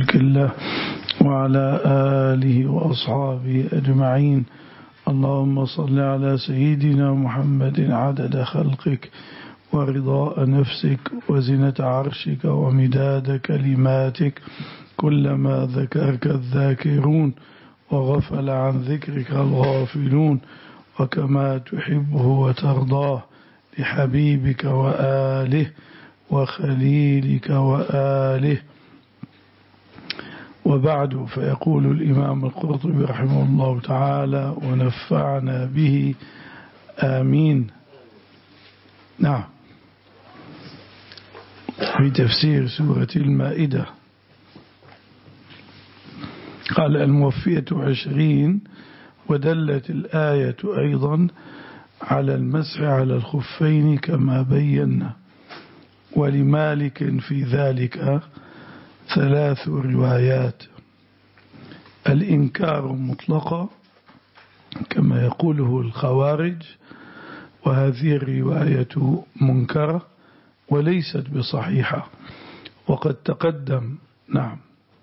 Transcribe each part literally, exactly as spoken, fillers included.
ملك الله وعلى آله وأصحابه أجمعين. اللهم صل على سيدنا محمد عدد خلقك ورضاء نفسك وزنة عرشك ومداد كلماتك، كلما ذكرك الذاكرون وغفل عن ذكرك الغافلون، وكما تحبه وترضاه لحبيبك وآله وخليلك وآله. وبعد، فيقول الإمام القرطبي رحمه الله تعالى ونفعنا به آمين. نعم، في تفسير سورة المائدة قال الموفية عشرين، ودلت الآية أيضا على المسح على الخفين كما بينا، ولمالك في ذلك ثلاث روايات: الإنكار مطلقا كما يقوله الخوارج، وهذه الرواية منكرة وليست بصحيحة، وقد تقدم. نعم.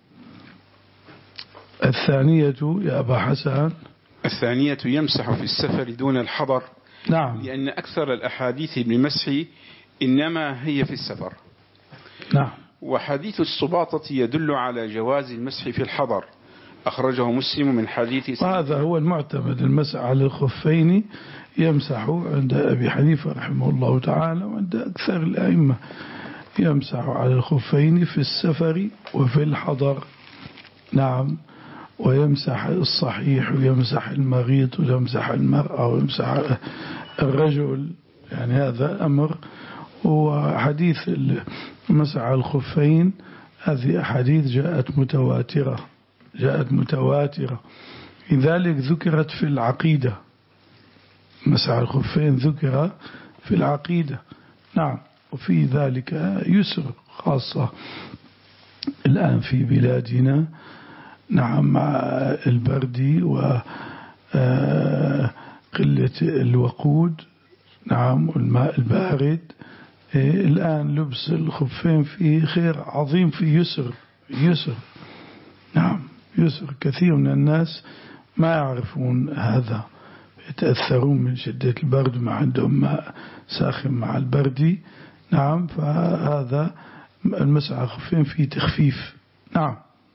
الثانية يا أبا حسن، الثانية يمسح في السفر دون الحضر. نعم. لأن أكثر الأحاديث بالمسح إنما هي في السفر. نعم. وحديث السباطة يدل على جواز المسح في الحضر، أخرجه مسلم من حديث. وهذا هو المعتمد، المسح على الخفين يمسح عند أبي حنيفة رحمه الله تعالى وعند أكثر الأئمة، يمسح على الخفين في السفر وفي الحضر. نعم. ويمسح الصحيح ويمسح المريض ويمسح المرأة ويمسح الرجل، يعني هذا أمر. وحديث مسح الخفين هذه أحاديث جاءت متواترة، جاءت متواترة لذلك ذكرت في العقيدة. مسح الخفين ذكر في العقيدة. نعم. وفي ذلك يسر، خاصة الآن في بلادنا. نعم، مع البرد وقلة الوقود. نعم. والماء البارد. الآن لبس الخفين فيه خير عظيم، في يسر يسر. نعم، يسر. كثير من الناس ما يعرفون هذا، يتأثرون من شدة البرد، ما عندهم ماء ساخن مع البرد. نعم. فهذا المسح على الخفين فيه تخفيف. نعم.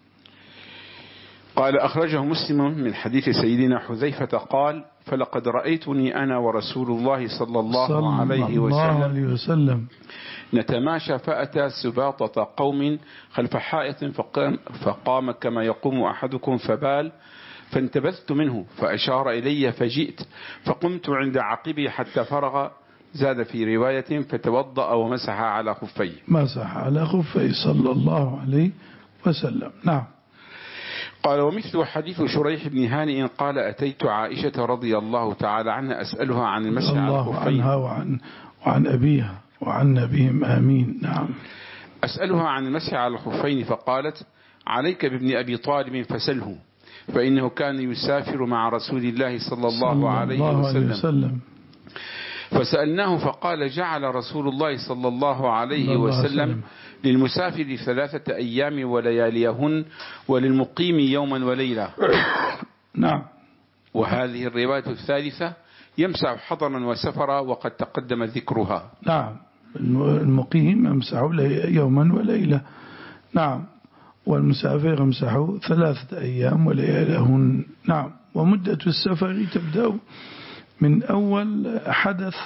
قال أخرجه مسلم من حديث سيدنا حذيفة قال: فلقد رأيتني أنا ورسول الله صلى الله, صلى عليه, الله وسلم عليه وسلم نتماشى، فأتى سباطة قوم خلف حائط فقام, فقام كما يقوم أحدكم فبال، فانتبذت منه فأشار إلي فجئت فقمت عند عقبي حتى فرغ. زاد في رواية فتوضأ ومسح على خفيه. مسح على خفيه صلى الله عليه وسلم. نعم. قال: ومثل حديث شريح بن هانئ قال: أتيت عائشة رضي الله تعالى عنها أسألها عن المسح على الخفين. الله عنها وعن, وعن أبيها وعن نبيهم آمين. نعم. أسألها عن المسح على الخفين، فقالت: عليك بابن أبي طالب فسله، فإنه كان يسافر مع رسول الله صلى الله, صلى عليه, الله وسلم. عليه وسلم. فسألناه فقال: جعل رسول الله صلى الله عليه وسلم, وسلم للمسافر ثلاثة أيام ولياليهن، وللمقيم يوما وليلة. نعم. وهذه الرواية الثالثة يمسح حضرا وسفرا، وقد تقدم ذكرها. نعم. المقيم يمسح يوما وليلة. نعم. والمسافر يمسح ثلاثة أيام ولياليهن. نعم. ومدة السفر تبدأ من أول حدث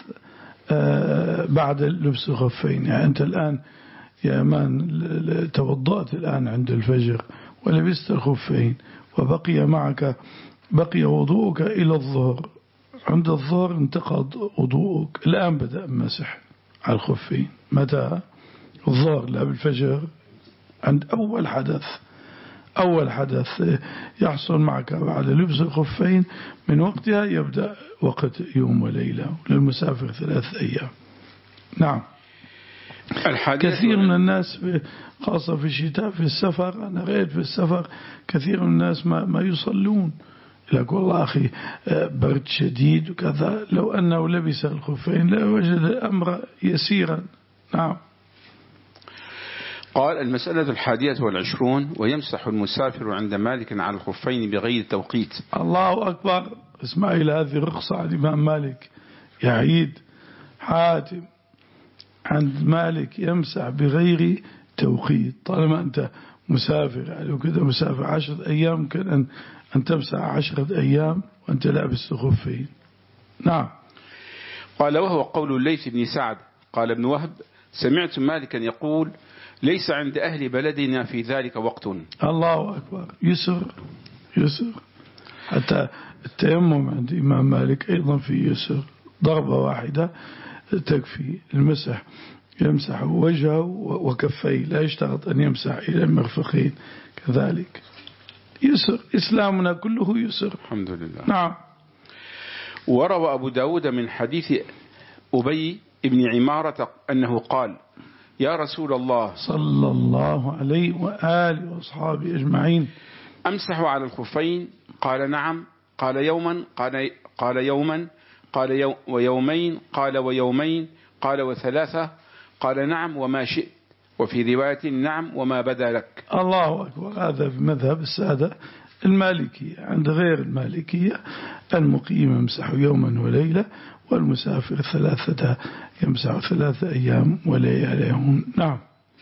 بعد لبس الخفين. يعني أنت الآن يا أمان توضأت الآن عند الفجر ولبست الخفين، وبقي معك بقي وضوءك إلى الظهر. عند الظهر انتقض وضوءك، الآن بدأ المسح على الخفين. متى؟ الظهر، لا بالفجر. عند أول حدث أول حدث يحصل معك بعد لبس الخفين، من وقتها يبدأ وقت يوم وليلة، للمسافر ثلاث أيام. نعم. كثير من الناس خاصة في الشتاء في السفر، أنا رأيت في السفر كثير من الناس ما, ما يصلون. لك والله أخي برد شديد وكذا، لو أنه لبس الخفين لا وجد الأمر يسيرا. نعم. قال المسألة الحادية والعشرون ويمسح المسافر عند مالك على الخفين بغير توقيت. الله أكبر. اسماعيل هذه رخصة عند الإمام مالك يا عيد حاتم، عند مالك يمسح بغير توقيت. طالما أنت مسافر يعني وكذا مسافر عشرة أيام ممكن أن, أن تمسح عشرة أيام وأنت لابس الخفين. نعم. قال وهو قول الليث بن سعد قال ابن وهب سمعت مالكا يقول ليس عند أهل بلدنا في ذلك وقت. الله أكبر. يسر يسر. حتى التيمم عند إمام مالك أيضا في يسر، ضربة واحدة تكفي المسح. يمسح وجهه وكفيه، لا يشترط أن يمسح إلى المرفقين كذلك. يسر. إسلامنا كله يسر الحمد لله. نعم. وروى أبو داود من حديث أبي ابن عمارة أنه قال يا رسول الله صلى الله عليه وآله وأصحابه أجمعين أمسح على الخفين؟ قال نعم. قال يوما؟ قال, قال يوما. قال يو ويومين؟ قال ويومين. قال وثلاثة؟ قال نعم وما شئت. وفي رواية نعم وما بدا لك. الله أكبر. هذا في مذهب السادة المالكية. عند غير المالكية المقيم يمسح يوما وليلة، والمسافر ثلاثة يمسح ثلاثة أيام ولياليهم. نعم.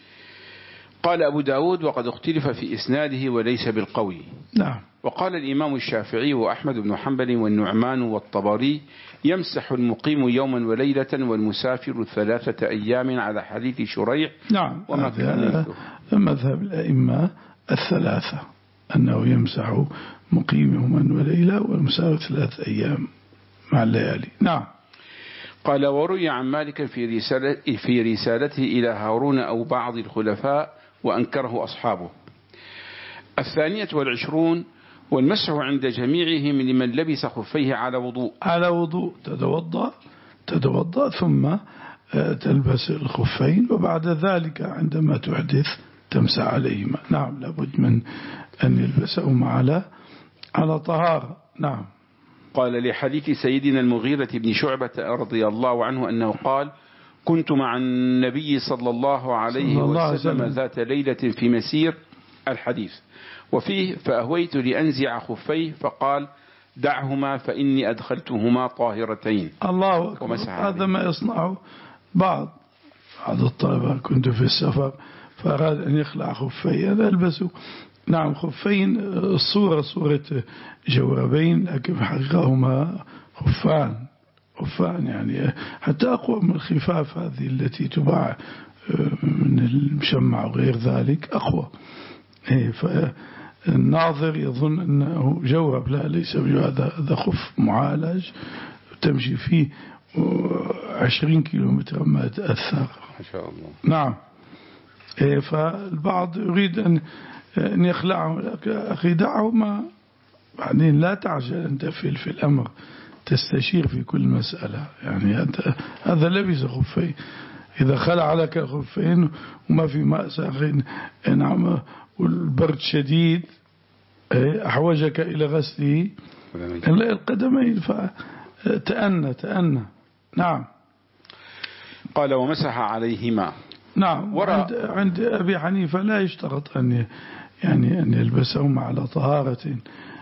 قال أبو داود وقد اختلف في إسناده وليس بالقوي. نعم. وقال الإمام الشافعي وأحمد بن حنبل والنعمان والطبري يمسح المقيم يوما وليلة والمسافر ثلاثة أيام على حديث شريح. نعم. هذا مذهب الأئمة الثلاثة أنه يمسح مقيم يوما وليلة والمسافر ثلاثة أيام مع الليالي. نعم. قال وروي عن مالك في رسالة في رسالته إلى هارون أو بعض الخلفاء وأنكره أصحابه. الثانية والعشرون والمسح عند جميعهم لمن لبس خفيه على وضوء. على وضوء. تتوضأ تتوضأ ثم تلبس الخفين، وبعد ذلك عندما تحدث تمسح عليهما. نعم. لابد من أن يلبسهما على على طهارة. نعم. قال لحديث سيدنا المغيرة بن شعبة رضي الله عنه أنه قال كنت مع النبي صلى الله عليه وسلم ذات ليلة في مسير الحديث، وفيه فأهويت لأنزع خفيه فقال دعهما فإني أدخلتهما طاهرتين. الله أكبر. هذا ما يصنعه بعض بعض الطلبة. كنت في السفر فأراد أن يخلع خفيه هذا ألبسه. نعم. خفين الصورة صورة جوربين لكن حقيقهما خفان خفان يعني حتى أقوى من الخفاف هذه التي تباع من المشمع وغير ذلك، أقوى. فالناظر يظن أنه جورب، لا ليس بجورب، هذا خف معالج تمشي فيه عشرين كيلومتر ما تأثر ما شاء الله. نعم. فالبعض يريد أن أن يخلعه، أخي دعه ما بعدين لا تعجل أنت في, في الأمر، تستشير في كل مسألة. يعني أنت هذا لبس خفين، إذا خلع لك خفين وما في مأسى نعم والبرد شديد أحوجك إلى غسله القدمين فتأنى تأنى. نعم. قال ومسح عليهما. نعم. عند, عند أبي حنيفة لا يشترط أن يعني أن يلبسهما على طهارة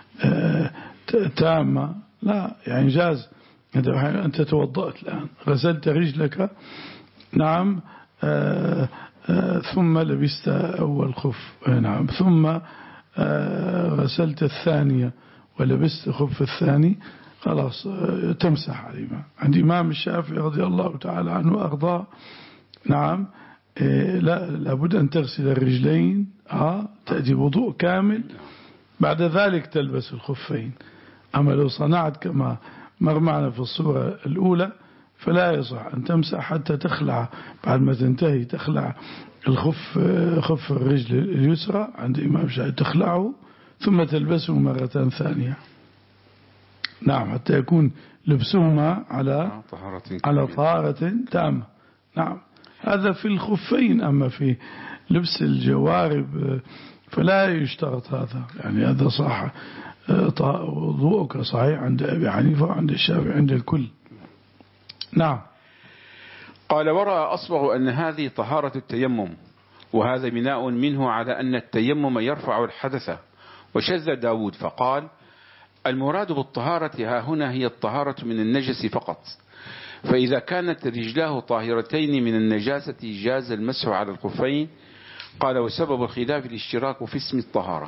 تامة، لا يعني جاز. أنت توضأت الآن غسلت رجلك نعم آآ آآ ثم لبست أول خف نعم ثم غسلت الثانية ولبست خف الثاني خلاص تمسح عليهما. عند إمام الشافعي رضي الله تعالى عنه وأرضاه نعم لا لابد أن تغسل الرجلين آه تأتي وضوء كامل بعد ذلك تلبس الخفين. أما لو صنعت كما مر معنا في الصورة الأولى فلا يصح أن تمسح حتى تخلع، بعد ما تنتهي تخلع الخف خف الرجل اليسرى عند إمام الشافعي تخلعه ثم تلبسه مرة ثانية. نعم حتى يكون لبسهما على على طهارة تامة. نعم. هذا في الخفين. أما في لبس الجوارب فلا يشترط هذا، يعني هذا صح وضوءك صحيح عند أبي حنيفة وعند الشافعي عند الكل. نعم. قال ورأى أصبغ أن هذه طهارة التيمم، وهذا بناء منه على أن التيمم يرفع الحدث. وشذ داود فقال المراد بالطهارة ها هنا هي الطهارة من النجس فقط، فإذا كانت رجلاه طاهرتين من النجاسة جاز المسح على الخفين. قال وسبب الخلاف الاشتراك في اسم الطهارة.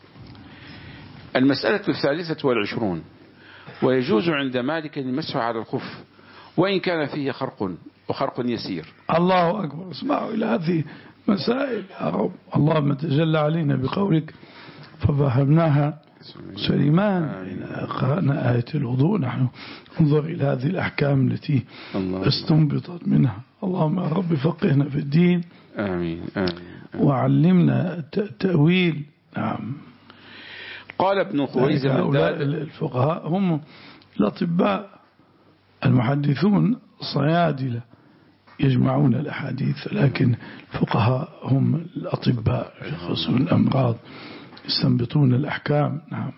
المسألة الثالثة والعشرون: ويجوز عند مالك المسح على الخف وإن كان فيه خرق وخرق يسير. الله أكبر. اسمعوا إلى هذه مسائل يا رب. اللهم تجلى علينا بقولك ففهمناها سليمان. قرأنا آية الوضوء نحن انظر إلى هذه الأحكام التي استنبطت منها. اللهم يا رب فقهنا في الدين. آمين آمين. وعلمنا التأويل. نعم. قال ابن خويزة هؤلاء الفقهاء هم الأطباء المحدثون صيادلة يجمعون الأحاديث، لكن الفقهاء هم الأطباء يخصون الأمراض يستنبطون الأحكام. نعم.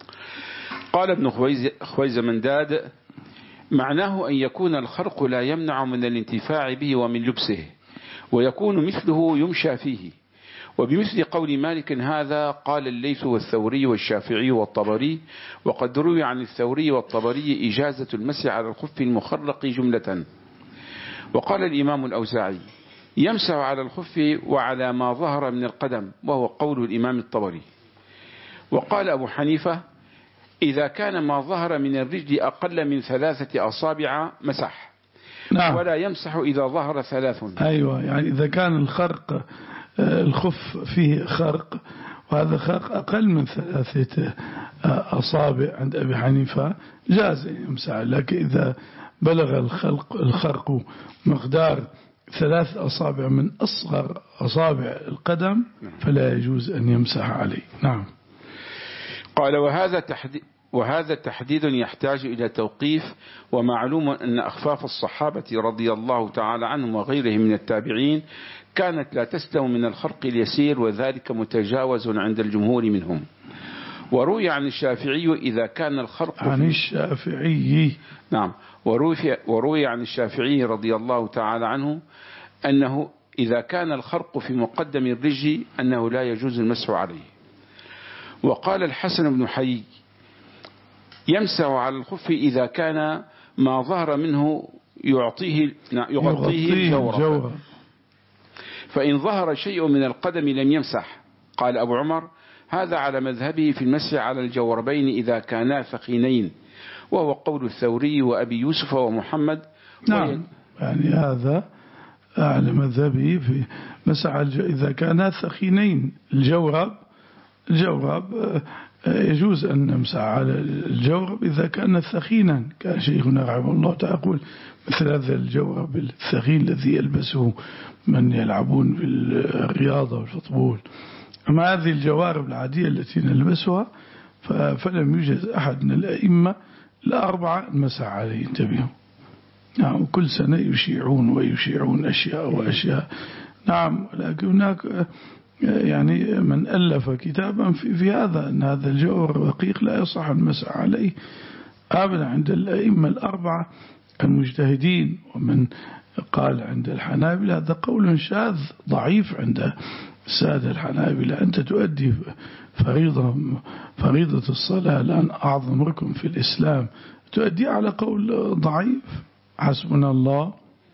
قال ابن خويزة منداد معناه أن يكون الخرق لا يمنع من الانتفاع به ومن لبسه، ويكون مثله يمشى فيه. وبمثل قول مالك هذا قال الليث والثوري والشافعي والطبري، وقد روي عن الثوري والطبري إجازة المسح على الخف المخرق جملة. وقال الإمام الأوزاعي يمسح على الخف وعلى ما ظهر من القدم، وهو قول الإمام الطبري. وقال أبو حنيفة إذا كان ما ظهر من الرجل أقل من ثلاثة أصابع مسح. نعم. ولا يمسح إذا ظهر ثلاث. أيوة، يعني إذا كان الخرق الخف فيه خرق وهذا خرق أقل من ثلاثة أصابع عند أبي حنيفة جاز يمسح، لكن إذا بلغ الخلق الخرق مقدار ثلاث أصابع من أصغر أصابع القدم فلا يجوز أن يمسح عليه. نعم. قال وهذا تحديد وهذا تحديد يحتاج إلى توقيف. ومعلوم أن أخفاف الصحابة رضي الله تعالى عنهم وغيرهم من التابعين كانت لا تسلم من الخرق اليسير، وذلك متجاوز عند الجمهور منهم. وروي عن الشافعي إذا كان الخرق عن الشافعي نعم وروي, وروي عن الشافعي رضي الله تعالى عنه أنه إذا كان الخرق في مقدم الرجل أنه لا يجوز المسح عليه. وقال الحسن بن حي يمسح على الخف إذا كان ما ظهر منه يعطيه يغطيه الجورب، فإن ظهر شيء من القدم لم يمسح. قال أبو عمر هذا على مذهبه في المسح على الجوربين إذا كانا ثخينين، وهو قول الثوري وأبي يوسف ومحمد. نعم، يعني هذا على مذهبه في مسح إذا كانا ثخينين. الجورب الجورب يجوز أن نمسح على الجورب إذا كان ثخينا، كان شيخنا رحمه الله تعالى يقول مثل هذا الجورب الثخين الذي يلبسه من يلعبون في الرياضة والفوتبول. أما هذه الجوارب العادية التي نلبسها فلم يوجد أحد من الأئمة الأربعة مسح عليه. انتبهوا. نعم، كل سنة يشيعون ويشيعون أشياء وأشياء. نعم، لكن هناك يعني من ألف كتابا في, في هذا أن هذا الجوهر الرقيق لا يصح المسح عليه أبدا عند الأئمة الأربعة المجتهدين. ومن قال عند الحنابلة هذا قول شاذ ضعيف عند السادة الحنابلة. أنت تؤدي فريضة فريضة الصلاة الآن أعظم ركن في الإسلام تؤدي على قول ضعيف. حسبنا الله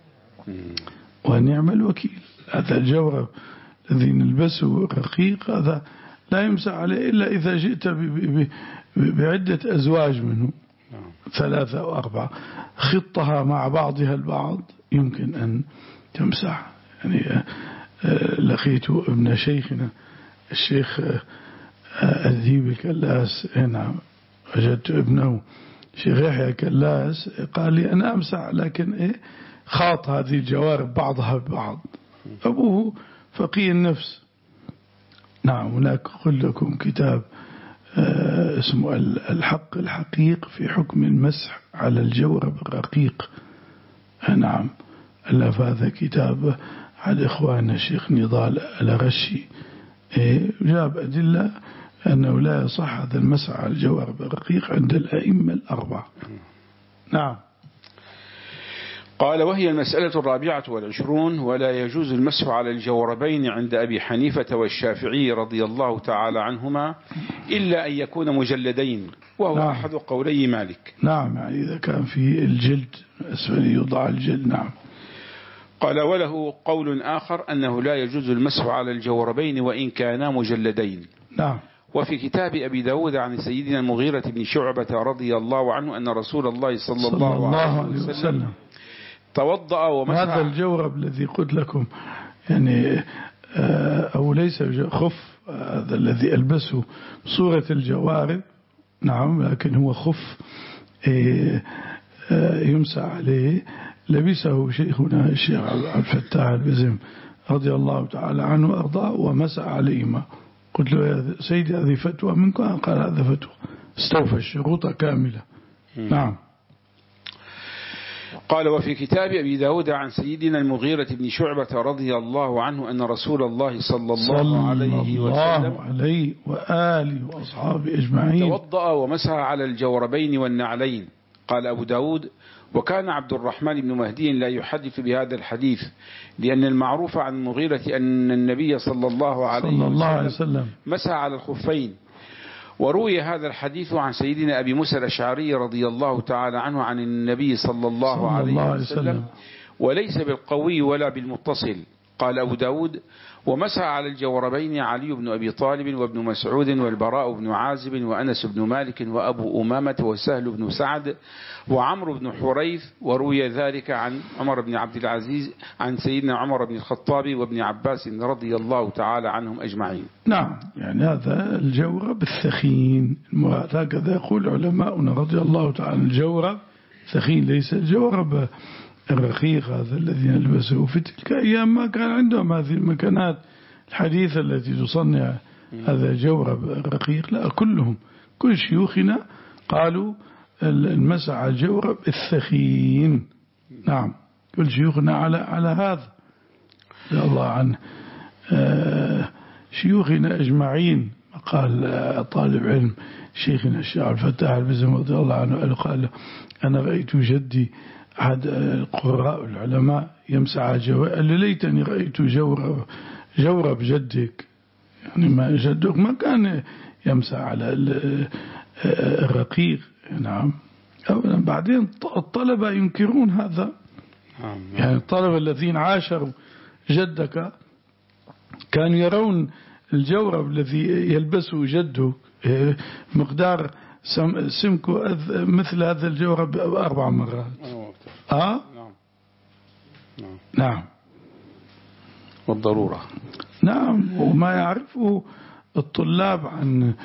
ونعم الوكيل. هذا الجورب الذي نلبسه رقيق هذا لا يمسح عليه إلا إذا جئت بعدة أزواج منه، ثلاثة أو أربعة، خطها مع بعضها البعض يمكن أن تمسح. يعني لقيت ابن شيخنا الشيخ أذيب الكلاس هنا، وجدت ابنه شيخ يحيى كلاس قال لي أنا أمسح، لكن إيه خاط هذه الجوارب بعضها ببعض. أبوه فقيه النفس. نعم، هناك قل لكم كتاب اسمه الحق الحقيق في حكم المسح على الجورب الرقيق. نعم، ألف هذا كتاب عن إخواننا الشيخ نضال الغشي، جاب أدلة أنه لا يصح هذا المسح على الجورب الرقيق عند الأئمة الأربعة. نعم. قال وهي المسألة الرابعة والعشرون: ولا يجوز المسح على الجوربين عند أبي حنيفة والشافعي رضي الله تعالى عنهما إلا أن يكون مجلدين، وهو نعم. أحد قولي مالك. نعم، يعني إذا كان في الجلد أسفل يوضع الجلد. نعم. قال وله قول آخر أنه لا يجوز المسح على الجوربين وإن كانا مجلدين. نعم. وفي كتاب أبي داود عن سيدنا المغيرة بن شعبة رضي الله عنه أن رسول الله صلى, صلى الله, الله عليه وسلم, وسلم توضأ ومسح. هذا الجورب الذي قلت لكم يعني أو ليس خف، هذا الذي ألبسه صورة الجوارب. نعم، لكن هو خف يمسح عليه، لبسه شيخنا الشيخ عبد الفتاح البزم رضي الله تعالى عنه وأرضاه ومسح عليهما. قلت له يا سيدي هذه فتوى منكم؟ قال هذا فتوى، استوفى الشروط كاملة. نعم. قال وفي كتاب أبي داود عن سيدنا المغيرة بن شعبة رضي الله عنه أن رسول الله صلى الله صلى عليه وسلم الله عليه وآله وأصحابه أجمعين توضأ ومسح على الجوربين والنعلين. قال أبو داود وكان عبد الرحمن بن مهدي لا يحدث بهذا الحديث، لأن المعروف عن المغيرة أن النبي صلى الله عليه, صلى الله عليه وسلم مسح على الخفين. وروي هذا الحديث عن سيدنا أبي موسى الأشعري رضي الله تعالى عنه عن النبي صلى الله, صلى الله عليه وسلم، وليس بالقوي ولا بالمتصل. قال أبو داود ومسح على الجوربين علي بن أبي طالب وابن مسعود والبراء بن عازب وأنس بن مالك وأبو أمامة وسهل بن سعد وعمرو بن حريث. وروي ذلك عن عمر بن عبد العزيز عن سيدنا عمر بن الخطاب وابن عباس رضي الله تعالى عنهم أجمعين. نعم، يعني هذا الجورب الثخين هكذا يقول علماؤنا رضي الله تعالى. الجورب ثخين، ليس الجورب الرقيق هذا الذي نلبسه. في تلك أيام ما كان عندهم هذه المكانات الحديثة التي تصنع هذا الجورب الرقيق، لا، كلهم كل شيوخنا قالوا المسح على الجورب الثخين. نعم، كل شيوخنا على على هذا رضي الله عنه شيوخنا أجمعين. قال طالب علم شيخنا الشيخ عبد الفتاح البزم رضي الله عنه قال أنا رأيت جدي أحد القراء العلماء يمسح على الجورب، قال لي ليتني رأيت جورب جورب جدك، يعني ما جدك ما كان يمسح على الرقيق. نعم. بعدين الطلبة ينكرون هذا، يعني الطلبة الذين عاشروا جدك كانوا يرون الجورب الذي يلبسه جده مقدار سمكه مثل هذا الجورب أربع مرات. آه؟ نعم. نعم. نعم. والضرورة. نعم، وما يعرفه الطلاب عن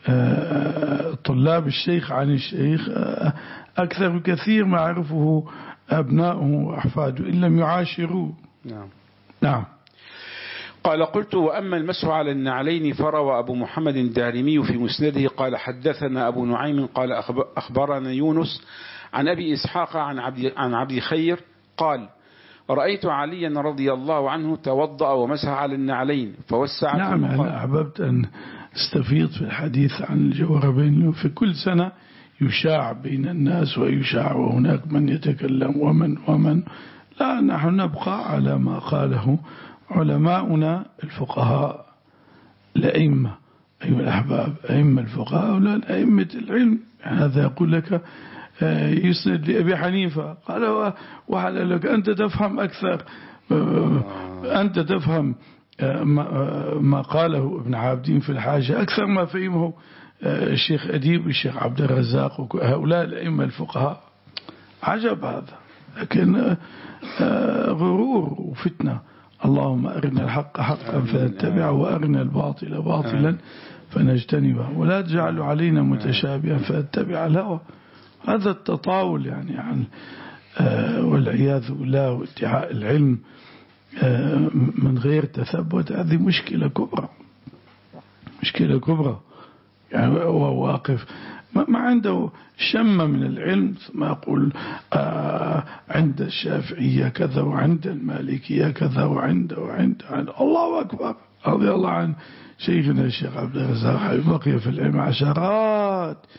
طلاب الشيخ عن الشيخ أكثر بكثير ما يعرفه أبناؤه وأحفاده إن لم يعاشروه. نعم. نعم. قال قلت وأما المسح على النعلين فروى أبو محمد الدارمي في مسنده قال حدثنا أبو نعيم قال أخبرنا يونس عن أبي إسحاق عن عبد, عن عبد خير قال رأيت عليا رضي الله عنه توضأ ومسح على النعلين فوسعت. نعم، أنا أحببت أن استفيض في الحديث عن الجوربين. في كل سنة يشاع بين الناس ويشاع وهناك من يتكلم ومن ومن لا، نحن نبقى على ما قاله علماؤنا الفقهاء الأئمة. أيها الأحباب، أئمة الفقهاء ولا أئمة العلم. هذا يقول لك يسند لأبي حنيفة قال وعلى لك أنت تفهم أكثر، أنت تفهم ما قاله ابن عابدين في الحاجة أكثر ما فهمه الشيخ أديب والشيخ عبد الرزاق وهؤلاء الأئمة الفقهاء. عجب هذا، لكن غرور وفتنة. اللهم أرنا الحق حقا فنتبعه وأرنا الباطل باطلا فنجتنبه ولا تجعل علينا متشابها فنتبع الهوى. هذا التطاول يعني عن والعياذ بالله وادعاء العلم من غير تثبت، هذه مشكلة كبرى، مشكلة كبرى. يعني هو واقف ما عنده شمة من العلم، ثم يقول آه عند الشافعية كذا وعند المالكية كذا وعند وعند, وعند. الله أكبر. رضي الله عن شيخنا الشيخ عبد الرزاق بقي في العلم عشرات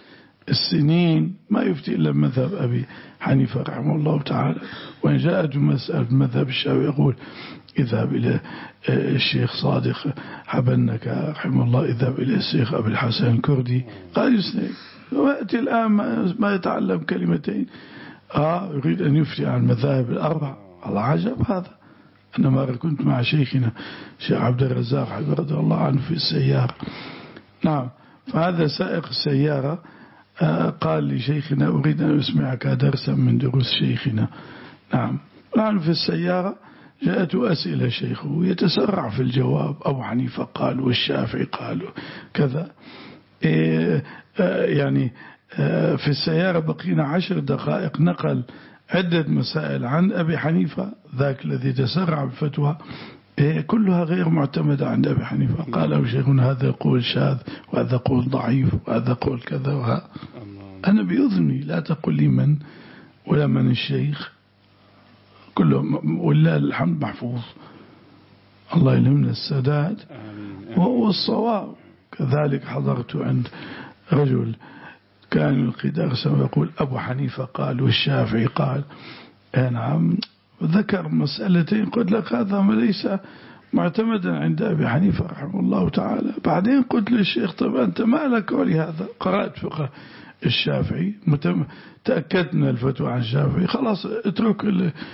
السنين ما يفتي إلا مذهب أبي حنيفة رحمه الله تعالى. وإن جاءت مسألة مذهب الشافعي يقول اذهب إلى الشيخ صادق حبنك رحمه الله، اذهب إلى الشيخ أبي الحسن الكردي، قال يسني ويأتي الآن ما يتعلم كلمتين آه يريد أن يفتي عن المذاهب الأربع. الله عجب هذا. أنا مرة كنت مع شيخنا شيخ عبد الرزاق حفظه رضي الله عنه في السيارة. نعم. فهذا سائق السيارة آه قال لشيخنا أريد أن أسمعك درسا من دروس شيخنا. نعم. نحن في السيارة جاءته أسئلة شيخه يتسرع في الجواب، أبو حنيفة قال والشافعي قال كذا. إيه آه يعني آه في السيارة بقينا عشر دقائق نقل عدة مسائل عن أبي حنيفة ذاك الذي تسرع بالفتوى إيه كلها غير معتمدة عند أبي حنيفة. قال له شيخنا هذا قول شاذ وهذا قول ضعيف وهذا قول كذا وها. أنا بإذني لا تقل لي من ولا من الشيخ، كله والله الحمد محفوظ. الله يلهمنا السداد والصواب. كذلك حضرت عند رجل كان يلقي درسا ويقول أبو حنيفة قال والشافعي قال. نعم. ذكر مسألتين قلت لك هذا ليس معتمدا عند أبي حنيفة رحمه الله تعالى. بعدين قلت للشيخ طب أنت ما لك ولهذا قرأت فقه الشافعي تأكدت من الفتوى عن الشافعي خلاص اترك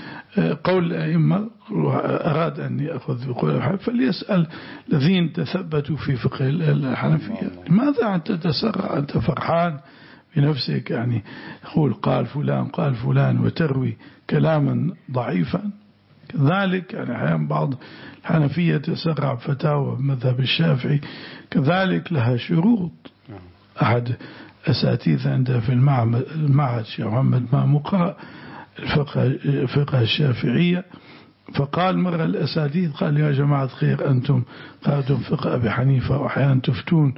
قول الأئمة. أراد أن يأخذ بقول الحنفية فليسأل الذين تثبتوا في فقه الحنفية. ماذا أنت تسرع؟ أنت فرحان بنفسك يعني يقول قال فلان قال فلان وتروي كلاما ضعيفا. كذلك يعني أحيانا بعض الحنفية تسرع فتاوى مذهب الشافعي كذلك لها شروط. أحد أساتذة عنده في المعهد الشيخ محمد مامو قرأ الفقه فقه الشافعية فقال مرة الأساتذة قال يا جماعة خير أنتم قرأتم فقه أبي حنيفة وأحيانا تفتون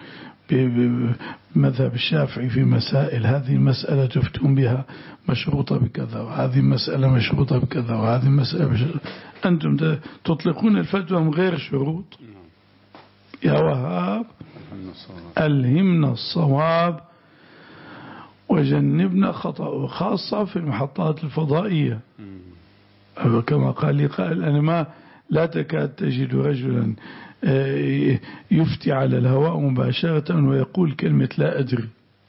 بمذهب الشافعي في مسائل، هذه المسألة تفتون بها مشروطة بكذا وهذه مسألة مشروطة بكذا وهذه مسألة مشروطة. أنتم تطلقون الفتوى من غير شروط. يا وهاب ألهمنا الصواب وجنبنا خطأ، وخاصة في المحطات الفضائية. كما قال لي قائل أنا ما لا تكاد تجد رجلا يفتي على الهواء مباشرة ويقول كلمة لا أدري،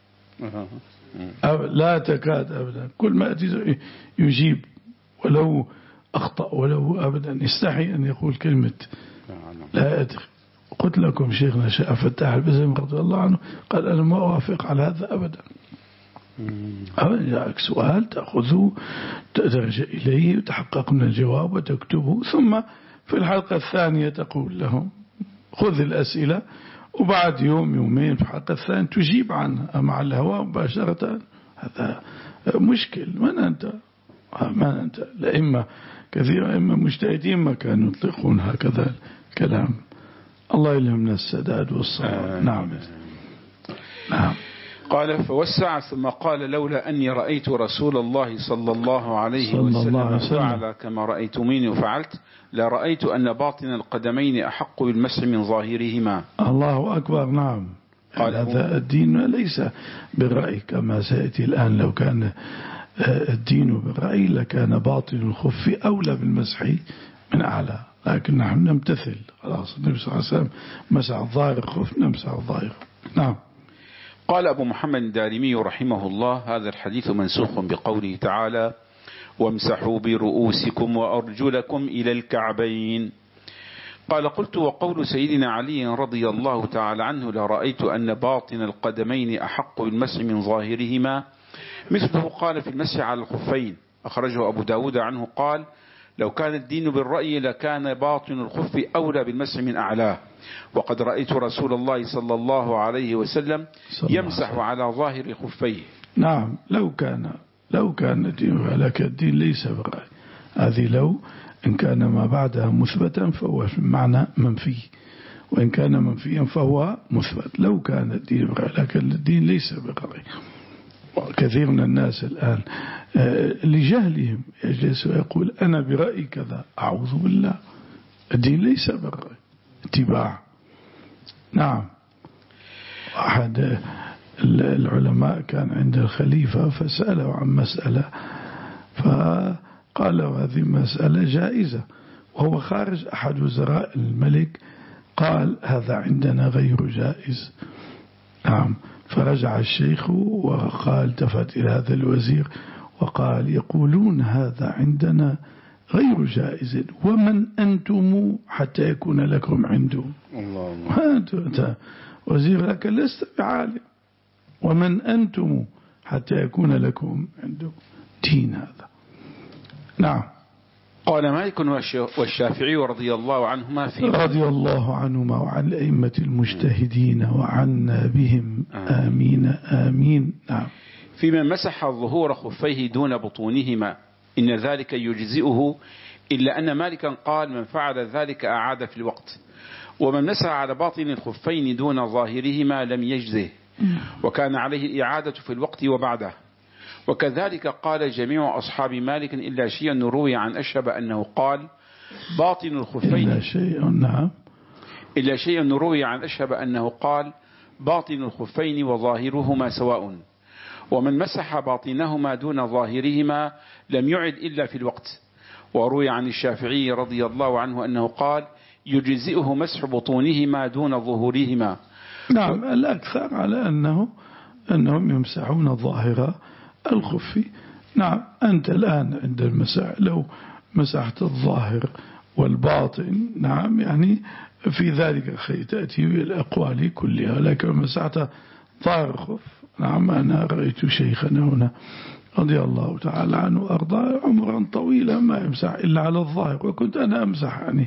لا تكاد أبدا. كل ما أتي يجيب ولو أخطأ ولو أبدا يستحي أن يقول كلمة لا أدري. قلت لكم شيخنا شيخ فتاح البزم رضي الله عنه قال أنا ما أوافق على هذا أبدا. أبدا جاءك سؤال تأخذه ترجع إليه وتحقق من الجواب وتكتبه، ثم في الحلقة الثانية تقول لهم خذ الأسئلة وبعد يوم يومين في الحلقة الثانية تجيب عنها مع الهواء مباشرة. هذا مشكل. من أنت؟ من أنت؟ الأئمة كثير أئمة مجتهدين ما كانوا يطلقون هكذا الكلام. الله يلهمنا السداد والصواب. نعم نعم. قال فوسع ثم قال لولا أني رأيت رسول الله صلى الله عليه وسلم فعل كما رأيتميني وفعلت لرأيت أن باطن القدمين أحق بالمسح من ظاهرهما. الله أكبر. نعم. قال هذا الدين ليس بالرأي كما سيأتي الآن. لو كان الدين بالرأي لكان باطن الخف أولى بالمسح من أعلى، لكن نحن نمتثل. خلاص النبي صلى الله عليه وسلم مسح الظاهر الخف نمسح الظاهر. نعم. قال أبو محمد الدارمي رحمه الله هذا الحديث منسوخ بقوله تعالى وامسحوا برؤوسكم وأرجلكم إلى الكعبين. قال قلت وقول سيدنا علي رضي الله تعالى عنه لرأيت أن باطن القدمين أحق بالمسح من ظاهرهما مثله قال في المسح على الخفين. أخرجه أبو داود عنه قال لو كان الدين بالرأي لكان باطن الخف أولى بالمسح من أعلاه، وقد رأيت رسول الله صلى الله عليه وسلم يمسح على ظاهر خفيه. نعم. لو كان لو كان الدين لكن الدين ليس بالرأي. هذه لو إن كان ما بعدها مثبتا فهو معنى منفي، وإن كان منفيا فهو مثبت. لو كان الدين بالرأي لكن الدين ليس بالرأي. كثير من الناس الآن لجهلهم يجلس ويقول أنا برأي كذا. أعوذ بالله. الدين ليس بالرأي، اتباع. نعم. أحد العلماء كان عند الخليفة فسأله عن مسألة فقال هذه مسألة جائزة، وهو خارج أحد وزراء الملك قال هذا عندنا غير جائز. نعم. فرجع الشيخ وقال التفت إلى هذا الوزير وقال يقولون هذا عندنا غير جائز، ومن أنتم حتى يكون لكم عنده. الله أنت وزير لك لست بعالم، ومن أنتم حتى يكون لكم عنده دين هذا. نعم. قال مالك والشافعي رضي الله عنهما في رضي الله عنهما وعن الأئمة المجتهدين وعنا بهم آمين آمين. نعم. في من مسح الظهور خفيه دون بطونهما إن ذلك يجزئه، إلا أن مالكا قال من فعل ذلك أعاد في الوقت، ومن مسح على باطن الخفين دون ظاهرهما لم يجزه، وكان عليه الإعادة في الوقت وبعده. وكذلك قال جميع أصحاب مالك إلا شيئا روي عن أشهب أنه قال باطن الخفين إلا شيء نعم إلا شيئا روي عن أشهب أنه قال باطن الخفين وظاهرهما سواء، ومن مسح باطنهما دون ظاهرهما لم يعد إلا في الوقت. وروي عن الشافعي رضي الله عنه أنه قال يجزئه مسح بطونهما دون ظهورهما. نعم. الأكثر على أنه أنهم يمسحون ظاهر الخف. نعم. أنت الآن عند المسح لو مسحت الظاهر والباطن نعم يعني في ذلك خير تأتي بالأقوال كلها، لكن مسحت ظاهر الخف نعم. أنا رأيت شيخنا هنا رضي الله تعالى عنه وأرضاه عمرا طويلا ما يمسح إلا على الظاهر، وكنت أنا أمسح يعني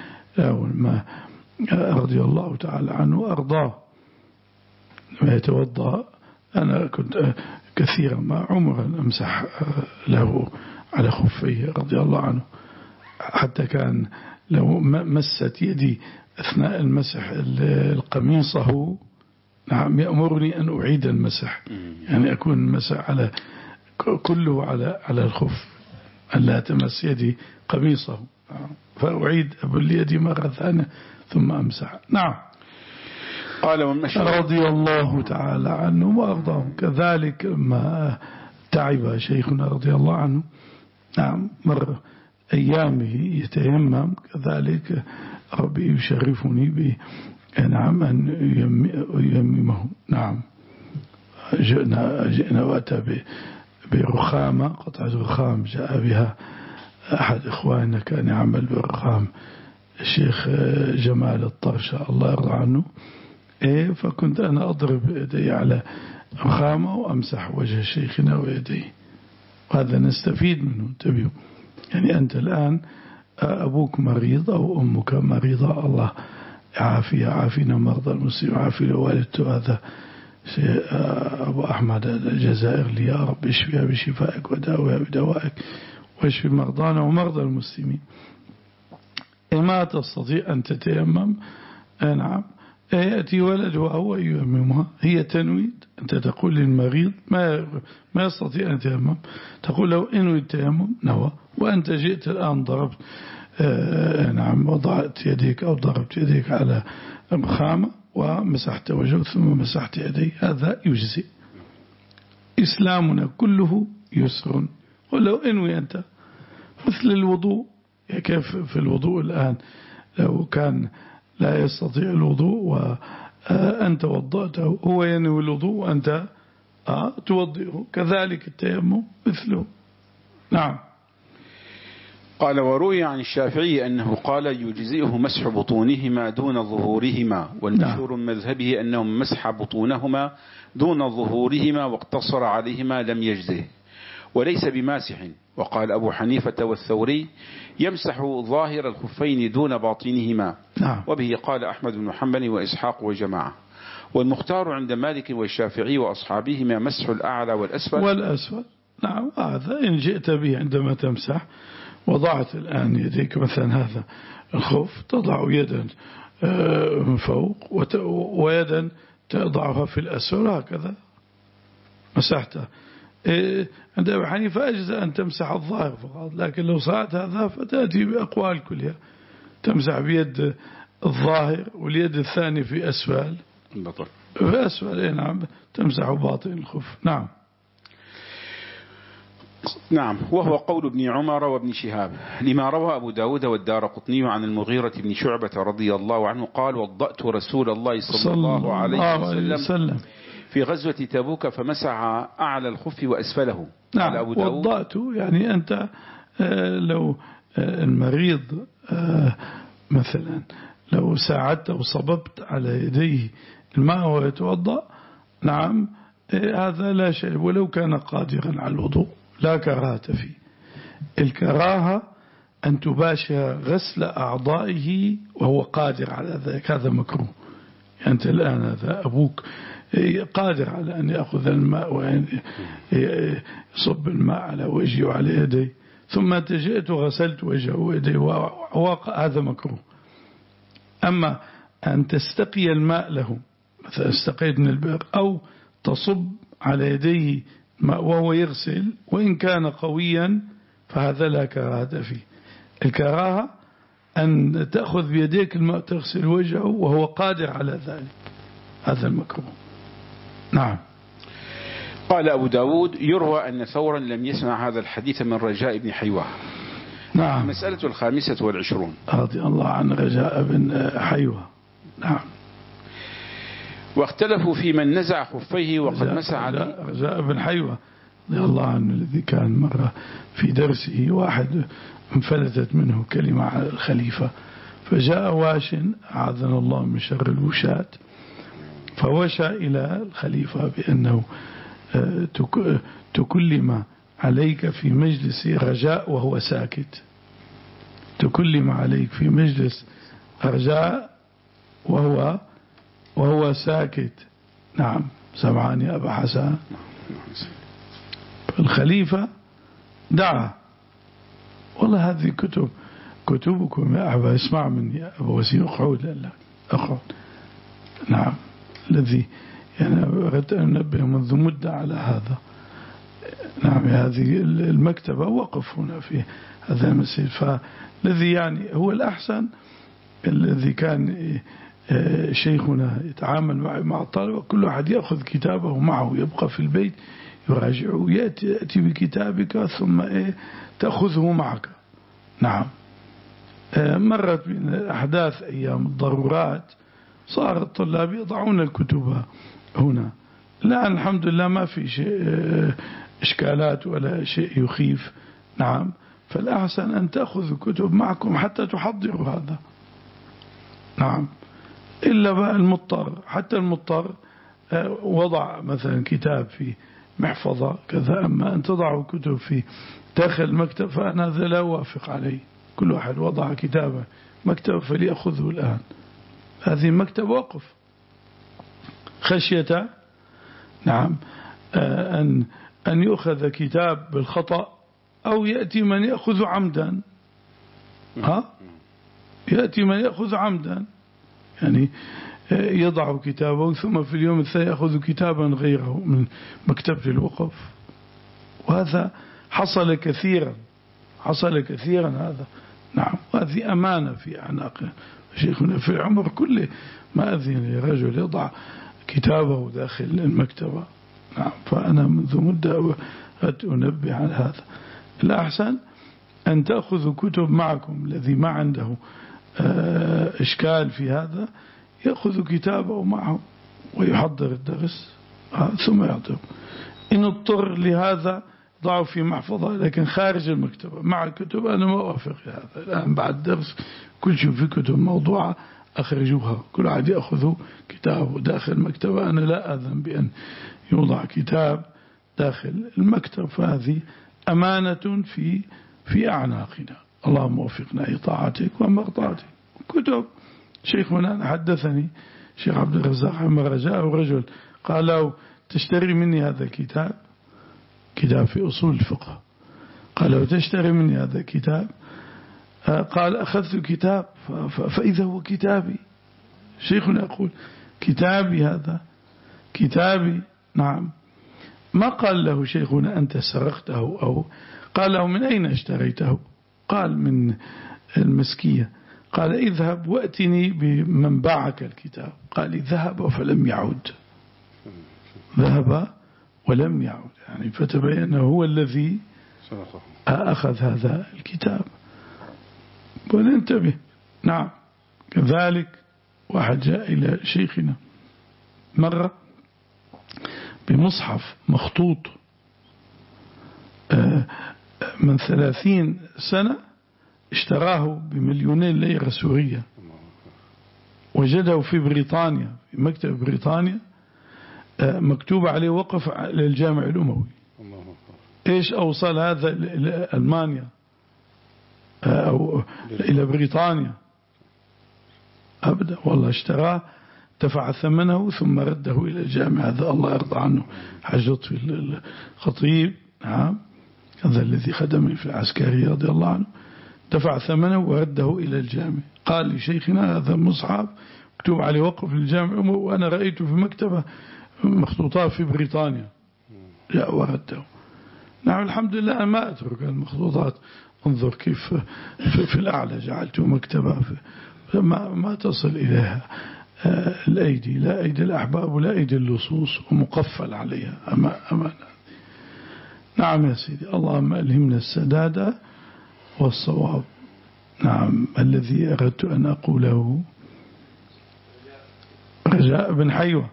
ما رضي الله تعالى عنه وأرضاه ما يتوضأ. أنا كنت كثيرا ما عمرا أمسح له على خفيه رضي الله عنه، حتى كان لو مست يدي أثناء المسح القميصه نعم يأمرني أن أعيد المسح، يعني أكون مسح على كله على على الخف، أن لا تمس يدي قميصه، فأعيد أبل يدي مرة ثانية ثم أمسح. نعم. قال رضي الله تعالى عنه وأرضاهم. كذلك ما تعب شيخنا رضي الله عنه نعم مر أيامه يتيمم، كذلك ربي يشرفني ب نعم أن ييممه. نعم. جئنا جئنا وأتى برخامة قطعة رخام جاء بها أحد إخواننا كان يعمل برخام الشيخ جمال الطرشة الله يرضى عنه. إيه فكنت أنا أضرب يدي على رخامة وأمسح وجه شيخنا ويديه، وهذا نستفيد منه. انتبهوا يعني أنت الآن أبوك مريض أو أمك مريضة، الله عافية عافينا مرضى المسلمين وعافي والدته. هذا أبو أحمد الجزائر لي يا رب اشفيها بشفائك وداوها بدوائك واشفي مرضانا ومرضى المسلمين. ما تستطيع أن تتيمم نعم يأتي ولدها أو ييممها، هي تنويد. أنت تقول للمريض ما ما يستطيع أن يتيمم، تقول له انوي التيمم نوى، وأنت جئت الآن ضربت آه نعم وضعت يديك أو ضربت يديك على رخامة ومسحت وجهه ثم مسحت يدي، هذا يجزي. إسلامنا كله يسر. ولو انوي أنت مثل الوضوء، كيف في الوضوء الآن لو كان لا يستطيع الوضوء وأنت وضعته هو ينوي الوضوء وأنت توضئه، كذلك التيمم مثله. نعم. قال وروي عن الشافعي أنه قال يجزئه مسح بطونهما دون ظهورهما، والمشهور من مذهبه أنه مسح بطونهما دون ظهورهما واقتصر عليهما لم يجزه وليس بماسح. وقال أبو حنيفة والثوري يمسح ظاهر الخفين دون باطنهما. نعم. وبه قال أحمد بن حنبل وإسحاق وجماعة. والمختار عند مالك والشافعي وأصحابهما مسح الأعلى والأسفل والأسفل. نعم. هذا إن جئت به عندما تمسح وضعت الآن يديك مثلا هذا الخف تضع يدا من فوق ويدا تضعها في الأسفل هكذا مسحتها. عند أبي حنيفة أجزاء أن تمسح الظاهر فقط، لكن لو صارت هذا فتأتي بأقوال كلها، تمسح بيد الظاهر واليد الثاني في أسفل. في أسفل نعم تمسح باطن الخف. نعم نعم. وهو قول ابن عمر وابن شهاب لما روى أبو داود والدارقطني عن المغيرة بن شعبة رضي الله عنه قال وضأت رسول الله صلى الله عليه وسلم في غزوة تبوك فمسح أعلى الخف وأسفله. نعم أبو داود وضأت يعني أنت لو المريض مثلا لو ساعدت وصببت على يديه الماء ويتوضأ نعم هذا لا شيء ولو كان قادرا على الوضوء لا كراهة فيه. الكراهة أن تباشر غسل أعضائه وهو قادر على ذلك، هذا مكروه. يعني أنت الآن هذا أبوك قادر على أن يأخذ الماء وأن يصب الماء على وجهه وعلى يديه ثم تجئت وغسلت وجهه ويديه هذا مكروه. أما أن تستقي الماء له مثلا استقيت من البئر أو تصب على يديه وهو يغسل وإن كان قويا فهذا لا كراهة فيه. الكراهة أن تأخذ بيديك الماء تغسل وجهه وهو قادر على ذلك، هذا المكروه. نعم. قال أبو داود يروى أن ثورا لم يسمع هذا الحديث من رجاء بن حيوة. نعم. المسألة الخامسة والعشرون. رضي الله عن رجاء بن حيوة. نعم. واختلفوا في من نزع خفيه وقد مسح عليه. رجاء بن حيوة رضي الله عنه الذي كان مرة في درسه واحد انفلتت منه كلمة على الخليفة فجاء واش أعاذنا الله من شر الوشاة فوشى إلى الخليفة بأنه تكلم عليك في مجلس رجاء وهو ساكت، تكلم عليك في مجلس رجاء وهو وهو ساكت. نعم. سمعان يا أبا حسن. الخليفة دعا والله هذه كتب كتبكم يا أحبا اسمع مني يا أبا وسيم اقعد لا اقعد. نعم. الذي يعني أردت أن أنبه منذ مدة على هذا. نعم. هذه المكتبة وقف هنا في هذا المسجد فالذي يعني هو الأحسن الذي كان شيخنا يتعامل مع الطالب وكل أحد يأخذ كتابه معه يبقى في البيت يراجعه يأتي بكتابك ثم إيه تأخذه معك. نعم. مرت من الأحداث أيام الضرورات صار الطلاب يضعون الكتب هنا. الآن الحمد لله ما في شيء إشكالات ولا شيء يخيف. نعم. فالأحسن أن تأخذوا كتب معكم حتى تحضروا هذا. نعم. إلا بقى المضطر، حتى المضطر وضع مثلا كتاب في محفظة كذا، أما أن تضعوا كتب في داخل المكتب فأنا هذا لا أوافق عليه. كل واحد وضع كتابه مكتب فليأخذه الآن. هذه مكتب وقف خشية نعم أن أن يؤخذ كتاب بالخطأ أو يأتي من يأخذ عمدا. ها يأتي من يأخذ عمدا يعني يضع كتابه ثم في اليوم الثاني يأخذ كتابا غيره من مكتبة الوقف، وهذا حصل كثيرا حصل كثيرا هذا. نعم. وهذه أمانة في أعناق شيخنا في العمر كله ما أذن لرجل يضع كتابه داخل المكتبة. نعم. فأنا منذ مدة أنبه على هذا. الأحسن أن تأخذوا كتب معكم، الذي ما عنده إشكال في هذا يأخذ كتابه معه ويحضر الدرس ثم يعطيه. إن اضطر لهذا ضعوا في محفظة لكن خارج المكتبة مع الكتب أنا ما أوافق هذا. الآن بعد الدرس كل شيء في كتب موضوعة أخرجوها، كل عاد يأخذوا كتابه داخل المكتبة. أنا لا أذن بأن يوضع كتاب داخل المكتب، فهذه أمانة في في أعناقنا. اللهم وفقنا لطاعتك ومرضاتك. كتب شيخنا حدثني شيخ عبد الرزاق مرة جاءه رجل قال له تشتري مني هذا الكتاب، كتاب في أصول الفقه، قال له تشتري مني هذا الكتاب؟ قال أخذت كتاب فإذا هو كتابي. شيخنا يقول كتابي هذا كتابي. نعم. ما قال له شيخنا أنت سرقته أو قال له من أين اشتريته؟ قال من المسكية. قال اذهب وأتني بمن باعك الكتاب. قال ذهب فلم يعد، ذهب ولم يعد، يعني فتبين أنه هو الذي أخذ هذا الكتاب. وننتبه. نعم. كذلك واحد جاء إلى شيخنا مرة بمصحف مخطوط من ثلاثين سنة، اشتراه بمليونين ليرة سورية، وجده في بريطانيا في مكتب بريطانيا مكتوب عليه وقف للجامع الأموي. إيش أوصل هذا إلى ألمانيا أو إلى بريطانيا؟ أبدا، والله اشتراه دفع ثمنه ثم رده إلى الجامع. هذا الله يرضى عنه، حج لطفي الخطيب، نعم، هذا الذي خدمني في العسكرية رضي الله عنه، دفع ثمنه ورده إلى الجامع. قال لي شيخنا هذا مصحف مكتوب عليه وقف للجامع، وأنا رأيته في مكتبة مخطوطات في بريطانيا، جاء ورده. نعم الحمد لله أنا ما أترك المخطوطات، انظر كيف في الأعلى جعلته مكتبة ما, ما تصل إليها الأيدي، لا أيدي الأحباب ولا أيدي اللصوص، ومقفل عليها أمانة. نعم يا سيدي، اللهم ألهمنا السداد والصواب. نعم. الذي أردت أن أقوله رجاء بن حيوة،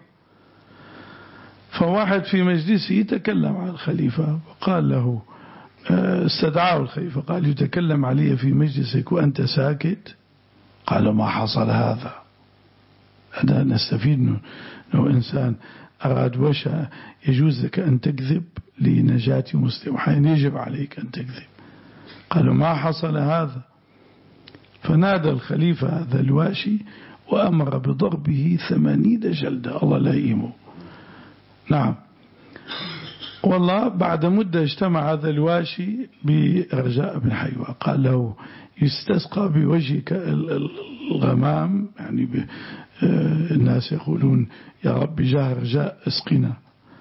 فواحد في مجلسه تكلم عن الخليفة وقال له، استدعاه الخليفة قال يتكلم علي في مجلسك وأنت ساكت؟ قال ما حصل هذا. هذا نستفيد منه، لو إنسان أراد وشا يجوز لك أن تكذب لنجاة مسلم، حين يجب عليك أن تكذب. قالوا ما حصل هذا. فنادى الخليفة هذا الواشي وأمر بضربه ثمانين جلدة، الله لا يهمه. نعم. والله بعد مدة اجتمع هذا الواشي برجاء بن حيوة، قال له يستسقى بوجهك الغمام، يعني الناس يقولون يا رب جاه رجاء اسقنا،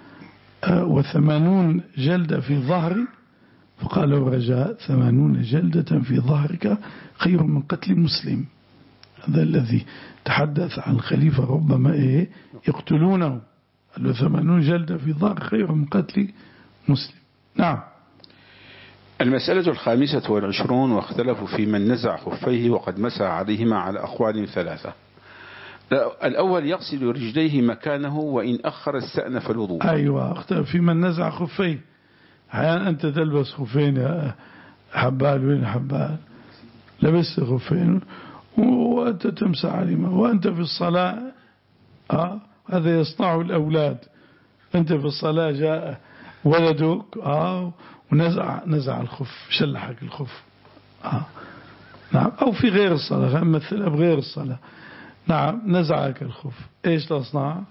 وثمانون جلدة في ظهري. فقال له رجاء ثمانون جلدة في ظهرك خير من قتل مسلم. هذا الذي تحدث عن الخليفة ربما إيه يقتلونه، قال له ثمانون جلدة في ظهر خير من قتل مسلم. نعم. المسألة الخامسة والعشرون، واختلفوا في من نزع خفيه وقد مسح عليهما على أقوال ثلاثة. الأول يغسل رجليه مكانه وإن أخر استأنف الوضوء. أيوة، اختلف في من نزع خفيه. أحيانا أنت تلبس خفين يا حبال، وين حبال لبست خفين وأنت تمسح عليهما وأنت في الصلاة. آه هذا يصنعه الأولاد. أنت في الصلاة جاء ولدك آه ونزع نزع الخف، شلحك الخف. آه نعم. أو في غير الصلاة، مثل بغير الصلاة، نعم، نزعك الخف، إيش تصنع؟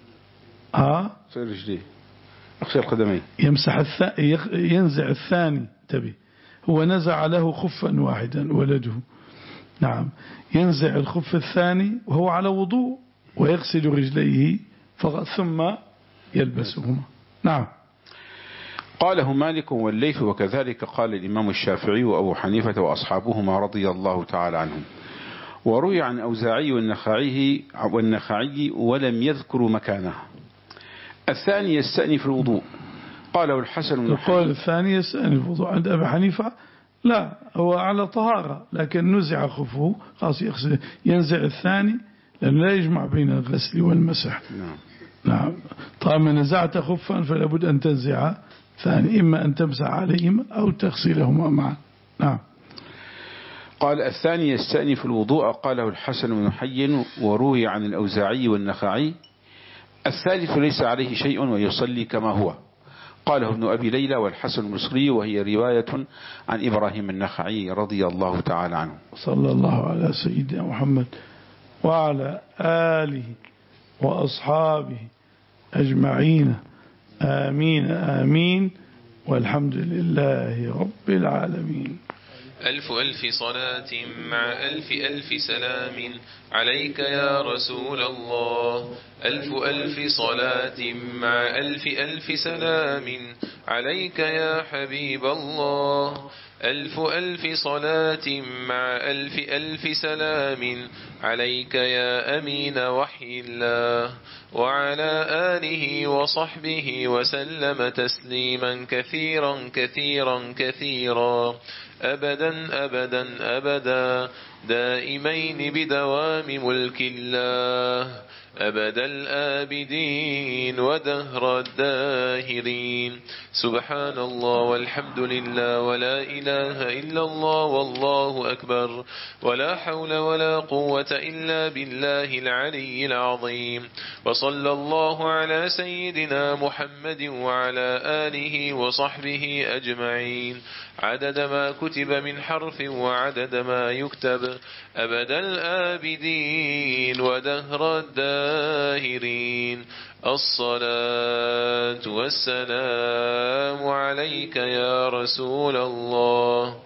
آه رجليه، أغسل قدميه، يمسح الث... ينزع الثاني. تبي هو نزع له خفا واحدا ولده، نعم، ينزع الخف الثاني وهو على وضوء ويغسل رجليه فقط ثم يلبسهما. نعم. قاله مالك والليث، وكذلك قال الإمام الشافعي وأبو حنيفة وأصحابهما رضي الله تعالى عنهم. وروي عن أوزاعي والنخعي والنخعي ولم يذكروا مكانه. الثاني يستأنف الوضوء، قاله الحسن بن حي. القول الثاني يستأنف الوضوء عند أبي حنيفة لا، هو على طهارة، لكن نزع خفه خاص يغسل، ينزع الثاني لأنه لا يجمع بين الغسل والمسح. نعم. نعم. طالما نزعت خفا فلا بد أن تنزع ثاني، إما أن تمسح عليهما أو تغسلهما معا. نعم. قال الثاني يستأنف الوضوء، قاله الحسن بن حي وروي عن الأوزاعي والنخعي. الثالث ليس عليه شيء ويصلي كما هو، قاله ابن أبي ليلى والحسن البصري، وهي رواية عن إبراهيم النخعي رضي الله تعالى عنه. صلى الله على سيدنا محمد وعلى آله وأصحابه أجمعين، آمين آمين، والحمد لله رب العالمين. ألف ألف صلاة مع ألف ألف سلام عليك يا رسول الله. ألف ألف صلاة مع ألف ألف سلام عليك يا حبيب الله. ألف ألف صلاة مع ألف ألف سلام عليك يا أمين وحي الله وعلى آله وصحبه وسلم تسليما كثيرا كثيرا كثيرا أبدا أبدا أبدا دائمين بدوام ملك الله أبد الآبدين ودهر الداهرين سبحان الله والحمد لله ولا إله إلا الله والله أكبر ولا حول ولا قوة إلا بالله العلي العظيم وصلى الله على سيدنا محمد وعلى آله وصحبه أجمعين عدد ما كتب من حرف وعدد ما يكتب أبد الآبدين ودهر الداهرين الصلاة والسلام عليك يا رسول الله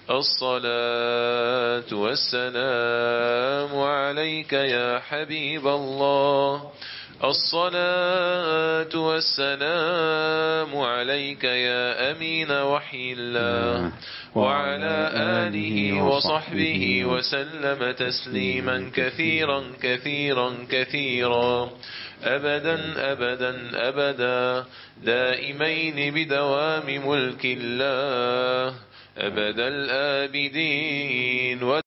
الصلاة والسلام عليك يا حبيب الله الصلاة والسلام عليك يا أمين وحي الله وعلى آله وصحبه وسلم تسليما كثيرا كثيرا كثيرا أبدا أبدا أبدا دائمين بدوام ملك الله أبد الآبدين